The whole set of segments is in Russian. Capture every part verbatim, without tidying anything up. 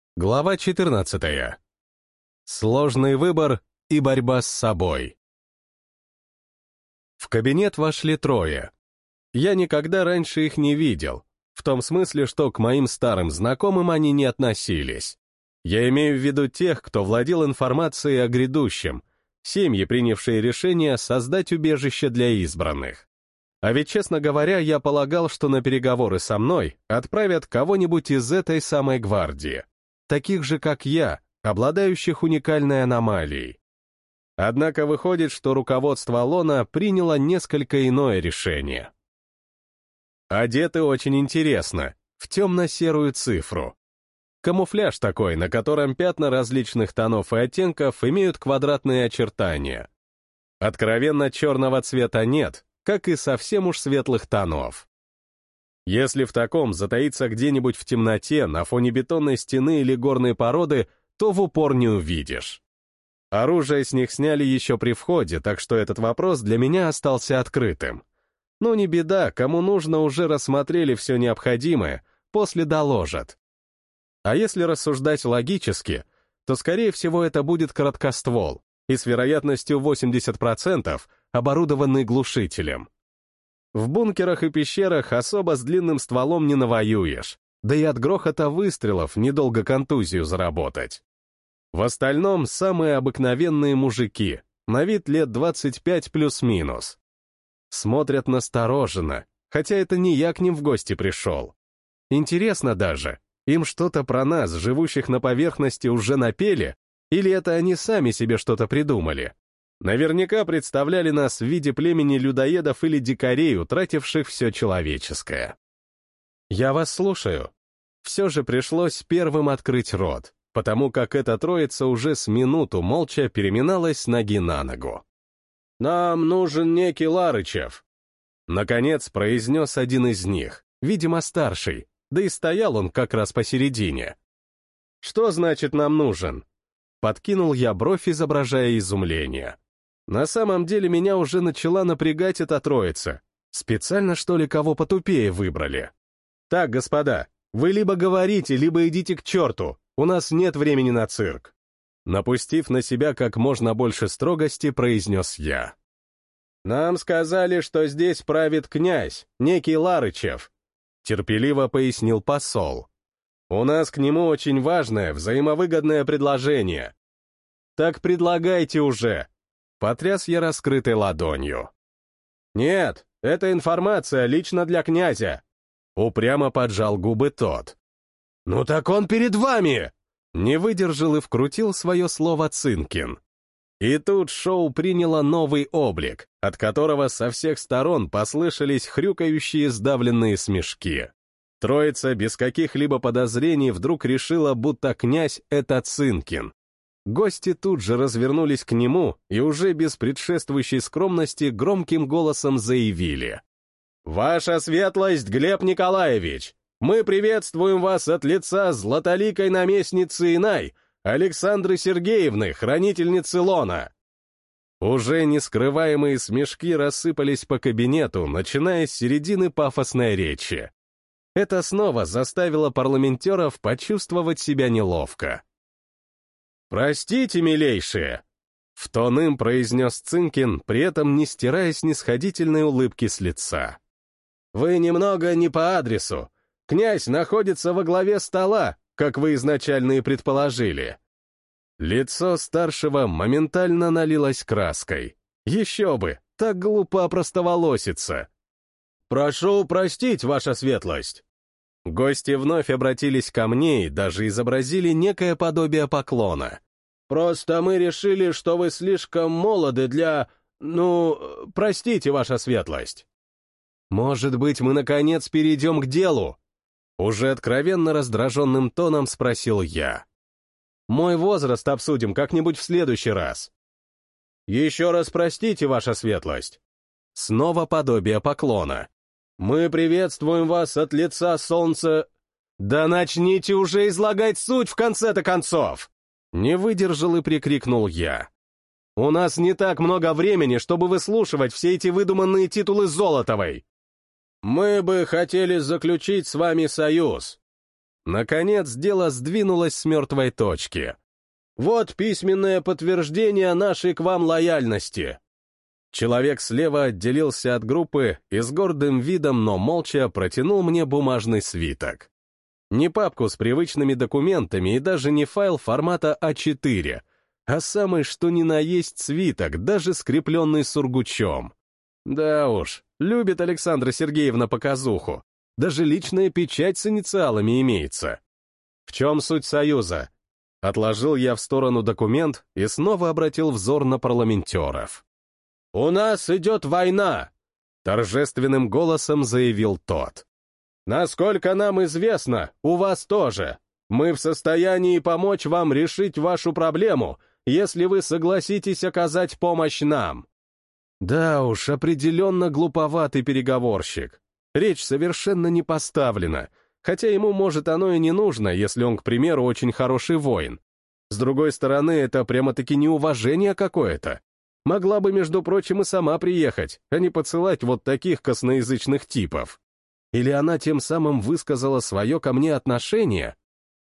Глава четырнадцатая. Сложный выбор и борьба с собой. В кабинет вошли трое. Я никогда раньше их не видел, в том смысле, что к моим старым знакомым они не относились. Я имею в виду тех, кто владел информацией о грядущем, семьи, принявшие решение создать убежище для избранных. А ведь, честно говоря, я полагал, что на переговоры со мной отправят кого-нибудь из этой самой гвардии, таких же, как я, обладающих уникальной аномалией. Однако выходит, что руководство Алона приняло несколько иное решение. Одеты очень интересно, в темно-серую цифру. Камуфляж такой, на котором пятна различных тонов и оттенков имеют квадратные очертания. Откровенно черного цвета нет, как и совсем уж светлых тонов. Если в таком затаиться где-нибудь в темноте на фоне бетонной стены или горной породы, то в упор не увидишь. Оружие с них сняли еще при входе, так что этот вопрос для меня остался открытым. Ну не беда, кому нужно, уже рассмотрели все необходимое, после доложат. А если рассуждать логически, то, скорее всего, это будет короткоствол, и с вероятностью восемьдесят процентов оборудованный глушителем. В бункерах и пещерах особо с длинным стволом не навоюешь, да и от грохота выстрелов недолго контузию заработать. В остальном самые обыкновенные мужики, на вид лет двадцать пять плюс-минус. Смотрят настороженно, хотя это не я к ним в гости пришел. Интересно даже, им что-то про нас, живущих на поверхности, уже напели, или это они сами себе что-то придумали? Наверняка представляли нас в виде племени людоедов или дикарей, утративших все человеческое. Я вас слушаю. Все же пришлось первым открыть рот, потому как эта троица уже с минуту молча переминалась с ноги на ногу. «Нам нужен некий Ларычев», — наконец произнес один из них, видимо, старший, да и стоял он как раз посередине. «Что значит нам нужен?» Подкинул я бровь, изображая изумление. На самом деле меня уже начала напрягать эта троица. Специально, что ли, кого потупее выбрали? Так, господа, вы либо говорите, либо идите к черту, у нас нет времени на цирк. Напустив на себя как можно больше строгости, произнес я. Нам сказали, что здесь правит князь, некий Ларычев, терпеливо пояснил посол. У нас к нему очень важное, взаимовыгодное предложение. Так предлагайте уже. Потряс я раскрытой ладонью. Нет, это информация лично для князя. Упрямо поджал губы тот. Ну так он перед вами! Не выдержал и вкрутил свое слово Цинкин. И тут шоу приняло новый облик, от которого со всех сторон послышались хрюкающие сдавленные смешки. Троица без каких-либо подозрений вдруг решила, будто князь — это Цинкин. Гости тут же развернулись к нему и уже без предшествующей скромности громким голосом заявили. «Ваша светлость, Глеб Николаевич, мы приветствуем вас от лица златоликой наместницы Инай, Александры Сергеевны, хранительницы Лона». Уже нескрываемые смешки рассыпались по кабинету, начиная с середины пафосной речи. Это снова заставило парламентеров почувствовать себя неловко. «Простите, милейшие!» — в тон им произнес Цинкин, при этом не стирая снисходительной улыбки с лица. «Вы немного не по адресу. Князь находится во главе стола, как вы изначально и предположили». Лицо старшего моментально налилось краской. Еще бы, так глупо опростоволоситься. «Прошу простить, ваша светлость». Гости вновь обратились ко мне и даже изобразили некое подобие поклона. «Просто мы решили, что вы слишком молоды для... Ну, простите, ваша светлость». «Может быть, мы, наконец, перейдем к делу?» Уже откровенно раздраженным тоном спросил я. «Мой возраст обсудим как-нибудь в следующий раз». «Еще раз простите, ваша светлость». Снова подобие поклона. «Мы приветствуем вас от лица солнца...» «Да начните уже излагать суть в конце-то концов!» Не выдержал и прикрикнул я. «У нас не так много времени, чтобы выслушивать все эти выдуманные титулы Золотовой!» «Мы бы хотели заключить с вами союз». Наконец, дело сдвинулось с мертвой точки. «Вот письменное подтверждение нашей к вам лояльности». Человек слева отделился от группы и с гордым видом, но молча протянул мне бумажный свиток. Не папку с привычными документами и даже не файл формата а четыре, а самый что ни на есть свиток, даже скрепленный сургучом. Да уж, любит Александра Сергеевна показуху. Даже личная печать с инициалами имеется. В чем суть союза? Отложил я в сторону документ и снова обратил взор на парламентеров. «У нас идет война!» — торжественным голосом заявил тот. «Насколько нам известно, у вас тоже. Мы в состоянии помочь вам решить вашу проблему, если вы согласитесь оказать помощь нам». Да уж, определенно глуповатый переговорщик. Речь совершенно не поставлена, хотя ему, может, оно и не нужно, если он, к примеру, очень хороший воин. С другой стороны, это прямо-таки неуважение какое-то. Могла бы, между прочим, и сама приехать, а не посылать вот таких косноязычных типов. Или она тем самым высказала свое ко мне отношение?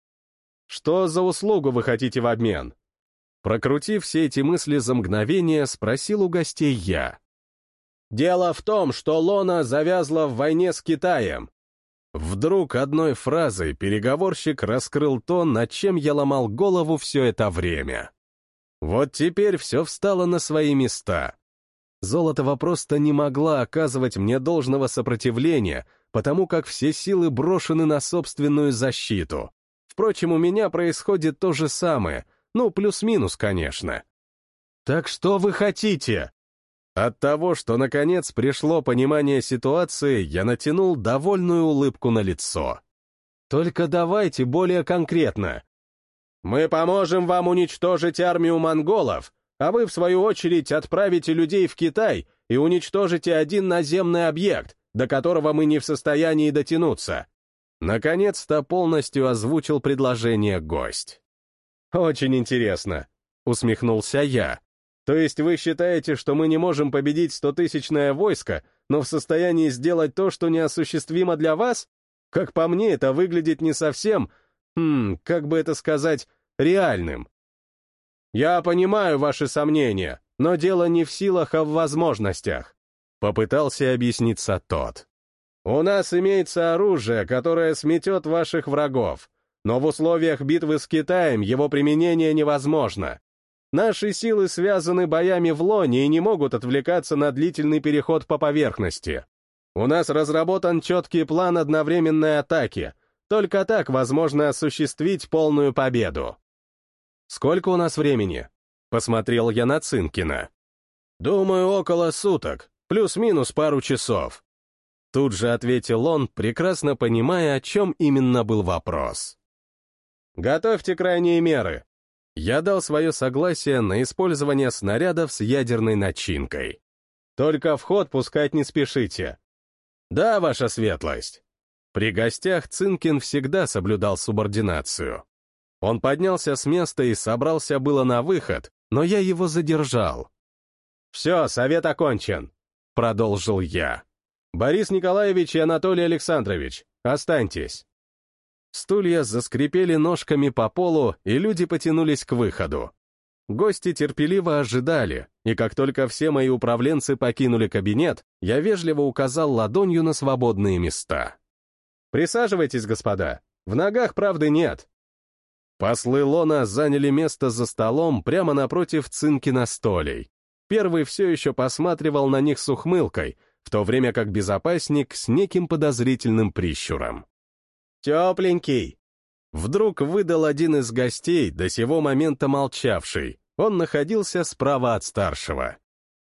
Что за услугу вы хотите в обмен? Прокрутив все эти мысли за мгновение, спросил у гостей я. «Дело в том, что Лона завязла в войне с Китаем». Вдруг одной фразой переговорщик раскрыл то, над чем я ломал голову все это время. Вот теперь все встало на свои места. Золотова просто не могла оказывать мне должного сопротивления, потому как все силы брошены на собственную защиту. Впрочем, у меня происходит то же самое, ну, плюс-минус, конечно. «Так что вы хотите?» От того, что наконец пришло понимание ситуации, я натянул довольную улыбку на лицо. «Только давайте более конкретно». «Мы поможем вам уничтожить армию монголов, а вы, в свою очередь, отправите людей в Китай и уничтожите один наземный объект, до которого мы не в состоянии дотянуться». Наконец-то полностью озвучил предложение гость. «Очень интересно», — усмехнулся я. «То есть вы считаете, что мы не можем победить стотысячное войско, но в состоянии сделать то, что неосуществимо для вас? Как по мне, это выглядит не совсем, хм, как бы это сказать, реальным». «Я понимаю ваши сомнения, но дело не в силах, а в возможностях», — попытался объясниться тот. «У нас имеется оружие, которое сметет ваших врагов, но в условиях битвы с Китаем его применение невозможно. Наши силы связаны боями в Лоне и не могут отвлекаться на длительный переход по поверхности. У нас разработан четкий план одновременной атаки, только так возможно осуществить полную победу». «Сколько у нас времени?» — посмотрел я на Цинкина. «Думаю, около суток, плюс-минус пару часов». Тут же ответил он, прекрасно понимая, о чем именно был вопрос. «Готовьте крайние меры». Я дал свое согласие на использование снарядов с ядерной начинкой. «Только в ход пускать не спешите». «Да, ваша светлость». При гостях Цинкин всегда соблюдал субординацию. Он поднялся с места и собрался было на выход, но я его задержал. «Все, совет окончен», — продолжил я. «Борис Николаевич и Анатолий Александрович, останьтесь». Стулья заскрипели ножками по полу, и люди потянулись к выходу. Гости терпеливо ожидали, и как только все мои управленцы покинули кабинет, я вежливо указал ладонью на свободные места. «Присаживайтесь, господа, в ногах правды нет». Послы Лона заняли место за столом прямо напротив Цинкина столей. Первый все еще посматривал на них с ухмылкой, в то время как безопасник с неким подозрительным прищуром. «Тепленький!» Вдруг выдал один из гостей, до сего момента молчавший. Он находился справа от старшего.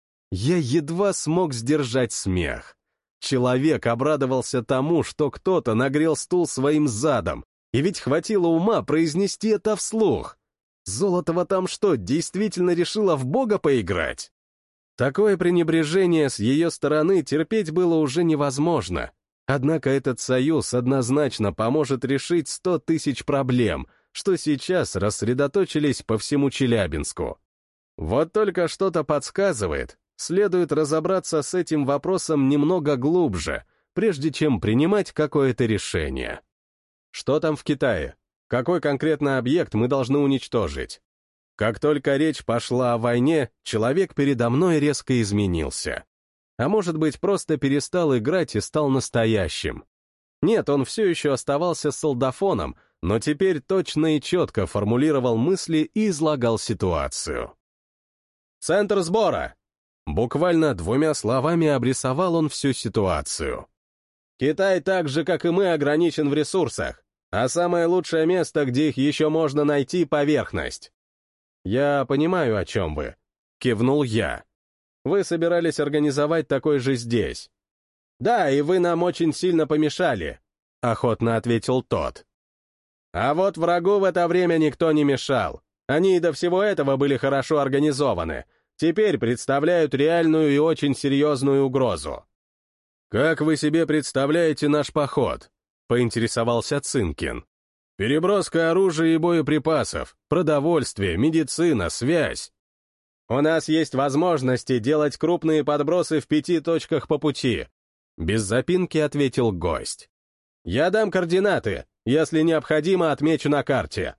Я едва смог сдержать смех. Человек обрадовался тому, что кто-то нагрел стул своим задом, и ведь хватило ума произнести это вслух. Золотова там что, действительно решила в Бога поиграть? Такое пренебрежение с ее стороны терпеть было уже невозможно. Однако этот союз однозначно поможет решить сто тысяч проблем, что сейчас рассредоточились по всему Челябинску. Вот только что-то подсказывает, следует разобраться с этим вопросом немного глубже, прежде чем принимать какое-то решение. Что там в Китае? Какой конкретно объект мы должны уничтожить? Как только речь пошла о войне, человек передо мной резко изменился. А может быть, просто перестал играть и стал настоящим. Нет, он все еще оставался солдафоном, но теперь точно и четко формулировал мысли и излагал ситуацию. «Центр сбора!» Буквально двумя словами обрисовал он всю ситуацию. «Китай так же, как и мы, ограничен в ресурсах, а самое лучшее место, где их еще можно найти — поверхность». «Я понимаю, о чем вы», — кивнул я. «Вы собирались организовать такой же здесь». «Да, и вы нам очень сильно помешали», — охотно ответил тот. «А вот врагу в это время никто не мешал. Они и до всего этого были хорошо организованы. Теперь представляют реальную и очень серьезную угрозу». «Как вы себе представляете наш поход?» — поинтересовался Цинкин. «Переброска оружия и боеприпасов, продовольствие, медицина, связь». «У нас есть возможности делать крупные подбросы в пяти точках по пути», — без запинки ответил гость. «Я дам координаты, если необходимо, отмечу на карте».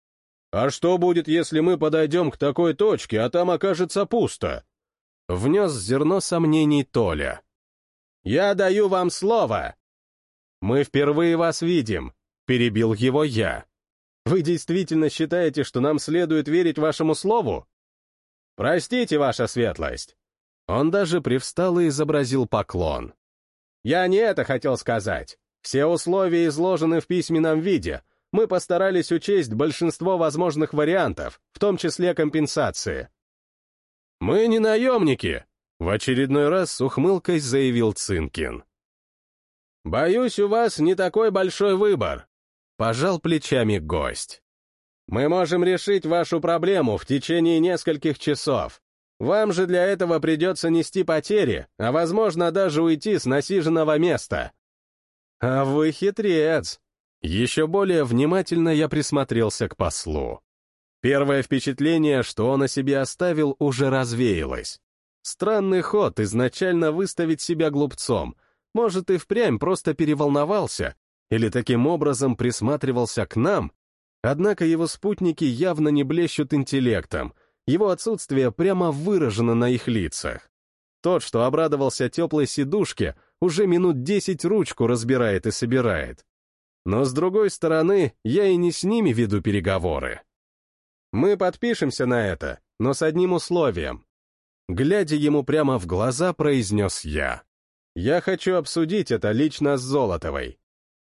«А что будет, если мы подойдем к такой точке, а там окажется пусто?» Внес зерно сомнений Толя. «Я даю вам слово!» «Мы впервые вас видим», — перебил его я. «Вы действительно считаете, что нам следует верить вашему слову?» «Простите, ваша светлость». Он даже привстал и изобразил поклон. «Я не это хотел сказать. Все условия изложены в письменном виде. Мы постарались учесть большинство возможных вариантов, в том числе компенсации». «Мы не наемники», — в очередной раз с ухмылкой заявил Цинкин. «Боюсь, у вас не такой большой выбор», — пожал плечами гость. «Мы можем решить вашу проблему в течение нескольких часов. Вам же для этого придется нести потери, а, возможно, даже уйти с насиженного места». «А вы хитрец!» Еще более внимательно я присмотрелся к послу. Первое впечатление, что он о себе оставил, уже развеялось. Странный ход изначально выставить себя глупцом. Может, и впрямь просто переволновался, или таким образом присматривался к нам. Однако его спутники явно не блещут интеллектом, его отсутствие прямо выражено на их лицах. Тот, что обрадовался теплой сидушке, уже минут десять ручку разбирает и собирает. Но, с другой стороны, я и не с ними веду переговоры. Мы подпишемся на это, но с одним условием. Глядя ему прямо в глаза, произнес я. Я хочу обсудить это лично с Золотовой.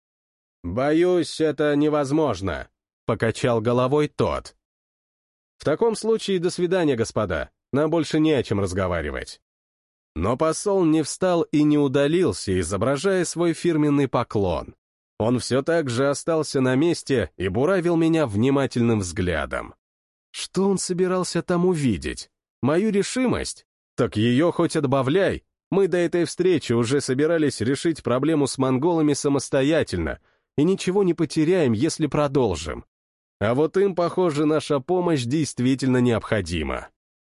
«Боюсь, это невозможно», — покачал головой тот. «В таком случае до свидания, господа, нам больше не о чем разговаривать». Но посол не встал и не удалился, изображая свой фирменный поклон. Он все так же остался на месте и буравил меня внимательным взглядом. Что он собирался там увидеть? Мою решимость? Так ее хоть отбавляй. Мы до этой встречи уже собирались решить проблему с монголами самостоятельно, и ничего не потеряем, если продолжим. А вот им, похоже, наша помощь действительно необходима.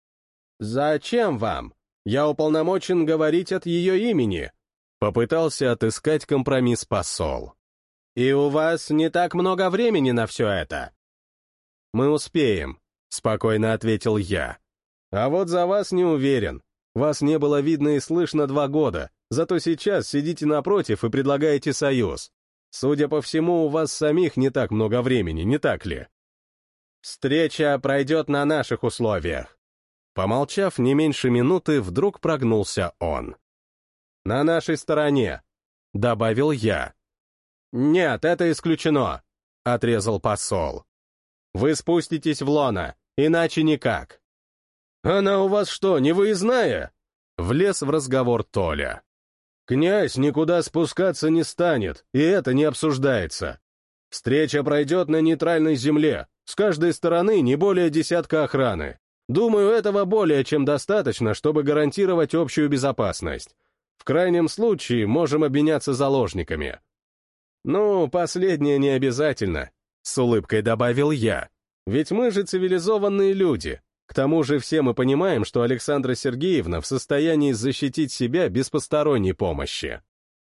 «Зачем вам? Я уполномочен говорить от ее имени», — попытался отыскать компромисс посол. «И у вас не так много времени на все это». «Мы успеем», — спокойно ответил я. «А вот за вас не уверен. Вас не было видно и слышно два года, зато сейчас сидите напротив и предлагаете союз. Судя по всему, у вас самих не так много времени, не так ли?» «Встреча пройдет на наших условиях». Помолчав не меньше минуты, вдруг прогнулся он. «На нашей стороне», — добавил я. «Нет, это исключено», — отрезал посол. «Вы спуститесь в лоно, иначе никак». «Она у вас что, невыездная?» — влез в разговор Толя. «Князь никуда спускаться не станет, и это не обсуждается. Встреча пройдет на нейтральной земле, с каждой стороны не более десятка охраны. Думаю, этого более чем достаточно, чтобы гарантировать общую безопасность. В крайнем случае можем обменяться заложниками». «Ну, последнее не обязательно», — с улыбкой добавил я. «Ведь мы же цивилизованные люди. К тому же все мы понимаем, что Александра Сергеевна в состоянии защитить себя без посторонней помощи».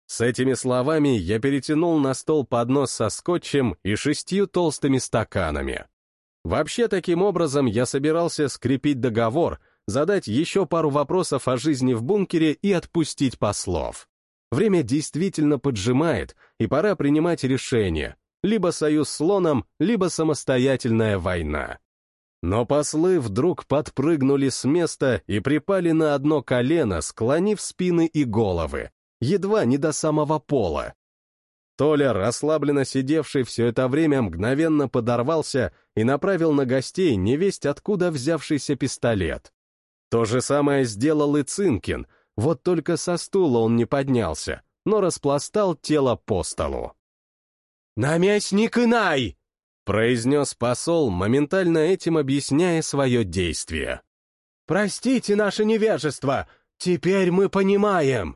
С этими словами я перетянул на стол поднос со скотчем и шестью толстыми стаканами. Вообще, таким образом, я собирался скрепить договор, задать еще пару вопросов о жизни в бункере и отпустить послов. Время действительно поджимает, и пора принимать решение. Либо союз с Лоном, либо самостоятельная война. Но послы вдруг подпрыгнули с места и припали на одно колено, склонив спины и головы, едва не до самого пола. Толя, расслабленно сидевший все это время, мгновенно подорвался и направил на гостей невесть откуда взявшийся пистолет. То же самое сделал и Цинкин, вот только со стула он не поднялся, но распластал тело по столу. «Наместник Инай!» — произнес посол, моментально этим объясняя свое действие. «Простите наше невежество, теперь мы понимаем!»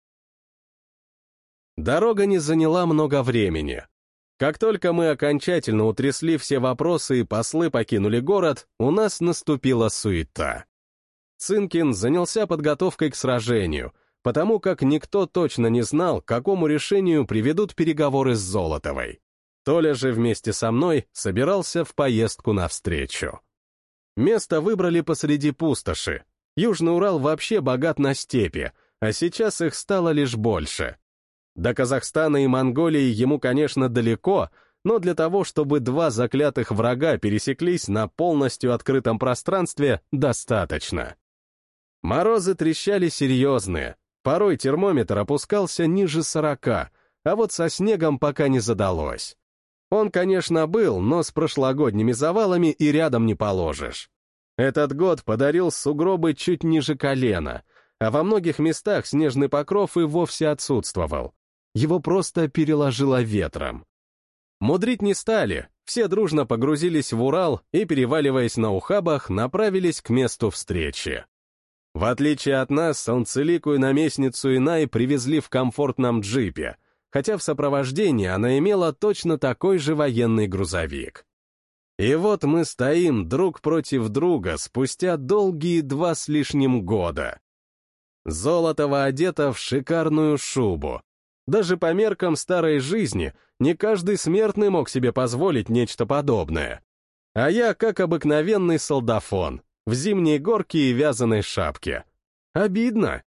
Дорога не заняла много времени. Как только мы окончательно утрясли все вопросы и послы покинули город, у нас наступила суета. Цинкин занялся подготовкой к сражению, потому как никто точно не знал, к какому решению приведут переговоры с Золотовой. Толя же вместе со мной собирался в поездку навстречу. Место выбрали посреди пустоши. Южный Урал вообще богат на степи, а сейчас их стало лишь больше. До Казахстана и Монголии ему, конечно, далеко, но для того, чтобы два заклятых врага пересеклись на полностью открытом пространстве, достаточно. Морозы трещали серьезные, порой термометр опускался ниже сорока, а вот со снегом пока не задалось. Он, конечно, был, но с прошлогодними завалами и рядом не положишь. Этот год подарил сугробы чуть ниже колена, а во многих местах снежный покров и вовсе отсутствовал. Его просто переложило ветром. Мудрить не стали, все дружно погрузились в Урал и, переваливаясь на ухабах, направились к месту встречи. В отличие от нас, солнцеликую наместницу Инай привезли в комфортном джипе, хотя в сопровождении она имела точно такой же военный грузовик. И вот мы стоим друг против друга спустя долгие два с лишним года. Золотова одета в шикарную шубу. Даже по меркам старой жизни не каждый смертный мог себе позволить нечто подобное. А я, как обыкновенный солдафон, в зимней горке и вязаной шапке. Обидно.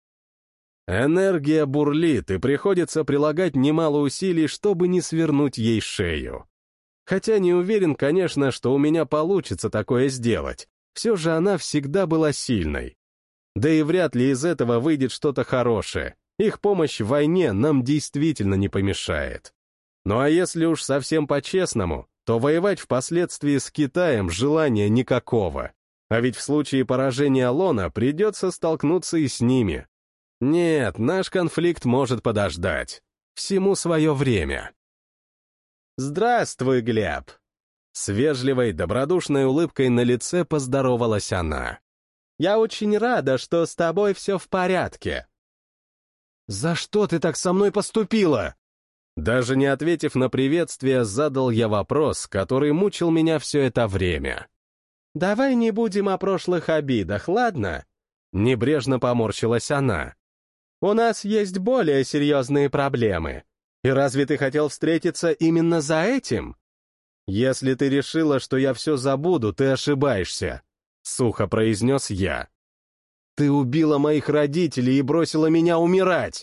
Энергия бурлит, и приходится прилагать немало усилий, чтобы не свернуть ей шею. Хотя не уверен, конечно, что у меня получится такое сделать. Все же она всегда была сильной. Да и вряд ли из этого выйдет что-то хорошее. Их помощь в войне нам действительно не помешает. Ну а если уж совсем по-честному, то воевать впоследствии с Китаем желания никакого. А ведь в случае поражения Лона придется столкнуться и с ними. Нет, наш конфликт может подождать. Всему свое время. «Здравствуй, Глеб!» С вежливой, добродушной улыбкой на лице поздоровалась она. «Я очень рада, что с тобой все в порядке». «За что ты так со мной поступила?» Даже не ответив на приветствие, задал я вопрос, который мучил меня все это время. «Давай не будем о прошлых обидах, ладно?» Небрежно поморщилась она. «У нас есть более серьезные проблемы. И разве ты хотел встретиться именно за этим? Если ты решила, что я все забуду, ты ошибаешься», — сухо произнес я. «Ты убила моих родителей и бросила меня умирать!»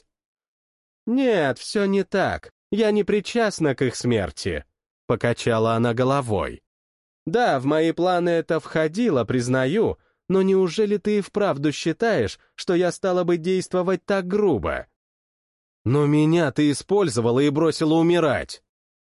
«Нет, все не так. Я не причастна к их смерти», — покачала она головой. «Да, в мои планы это входило, признаю, но неужели ты и вправду считаешь, что я стала бы действовать так грубо?» «Но меня ты использовала и бросила умирать».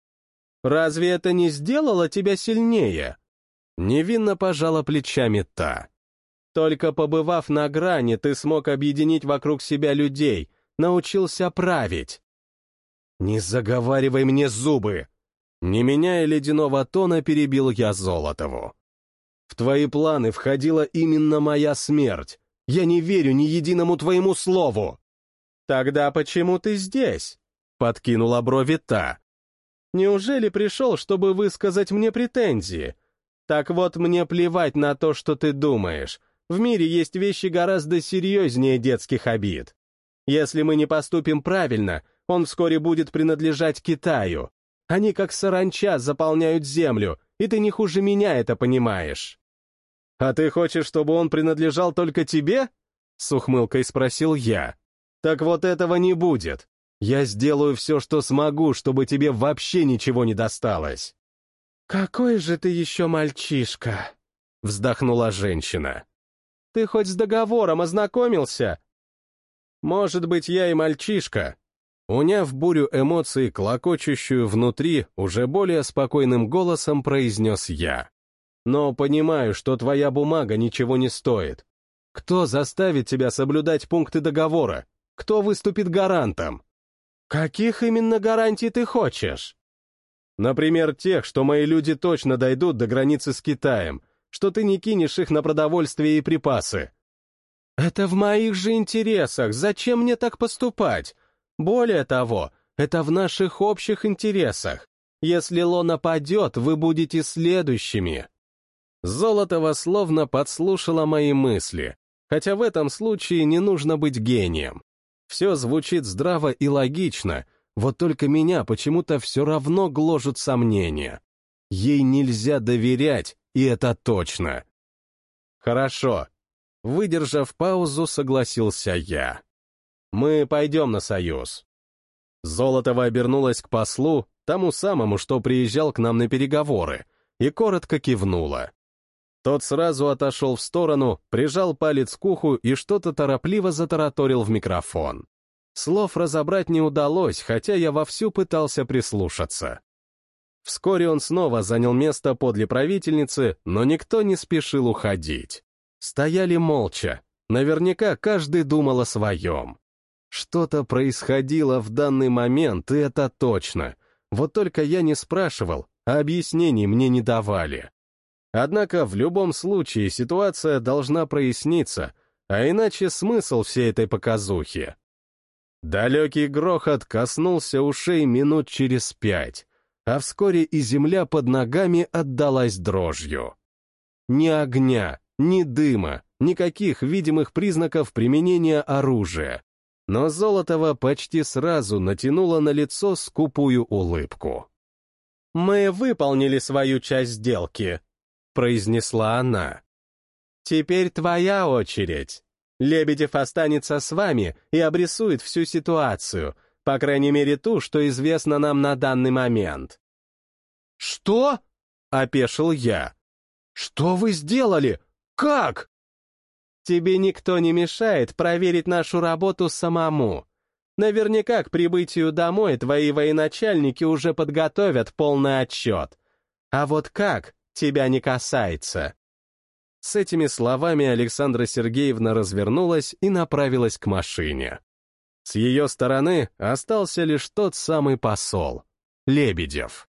«Разве это не сделало тебя сильнее?» Невинно пожала плечами та. «Только побывав на грани, ты смог объединить вокруг себя людей, научился править». «Не заговаривай мне зубы!» Не меняя ледяного тона, перебил я Золотову. «В твои планы входила именно моя смерть. Я не верю ни единому твоему слову». «Тогда почему ты здесь?» — подкинула брови та. «Неужели пришел, чтобы высказать мне претензии? Так вот, мне плевать на то, что ты думаешь. В мире есть вещи гораздо серьезнее детских обид. Если мы не поступим правильно, Он вскоре будет принадлежать Китаю. Они как саранча заполняют землю, и ты не хуже меня это понимаешь. А ты хочешь, чтобы он принадлежал только тебе? С ухмылкой спросил я. Так вот этого не будет. Я сделаю все, что смогу, чтобы тебе вообще ничего не досталось. Какой же ты еще мальчишка, вздохнула женщина. Ты хоть с договором ознакомился? Может быть, я и мальчишка. Уняв бурю эмоций, клокочущую внутри, уже более спокойным голосом произнес я. Но понимаю, что твоя бумага ничего не стоит. Кто заставит тебя соблюдать пункты договора? Кто выступит гарантом? Каких именно гарантий ты хочешь? Например, тех, что мои люди точно дойдут до границы с Китаем, что ты не кинешь их на продовольствие и припасы. Это в моих же интересах, зачем мне так поступать? Более того, это в наших общих интересах. Если Ло нападет, вы будете следующими. Золотова словно подслушала мои мысли, хотя в этом случае не нужно быть гением. Все звучит здраво и логично, вот только меня почему-то все равно гложут сомнения. Ей нельзя доверять, и это точно. Хорошо. Выдержав паузу, согласился я. Мы пойдем на союз. Золотова обернулась к послу, тому самому, что приезжал к нам на переговоры, и коротко кивнула. Тот сразу отошел в сторону, прижал палец к уху и что-то торопливо затараторил в микрофон. Слов разобрать не удалось, хотя я вовсю пытался прислушаться. Вскоре он снова занял место подле правительницы, но никто не спешил уходить. Стояли молча, наверняка каждый думал о своем. Что-то происходило в данный момент, и это точно. Вот только я не спрашивал, а объяснений мне не давали. Однако в любом случае ситуация должна проясниться, а иначе смысл всей этой показухи. Далекий грохот коснулся ушей минут через пять, а вскоре и земля под ногами отдалась дрожью. Ни огня, ни дыма, никаких видимых признаков применения оружия. Но Золотова почти сразу натянула на лицо скупую улыбку. «Мы выполнили свою часть сделки», — произнесла она. «Теперь твоя очередь. Лебедев останется с вами и обрисует всю ситуацию, по крайней мере ту, что известно нам на данный момент». «Что?» — опешил я. «Что вы сделали? Как?» «Тебе никто не мешает проверить нашу работу самому. Наверняка к прибытию домой твои военачальники уже подготовят полный отчет. А вот как, тебя не касается». С этими словами Александра Сергеевна развернулась и направилась к машине. С ее стороны остался лишь тот самый посол, Лебедев.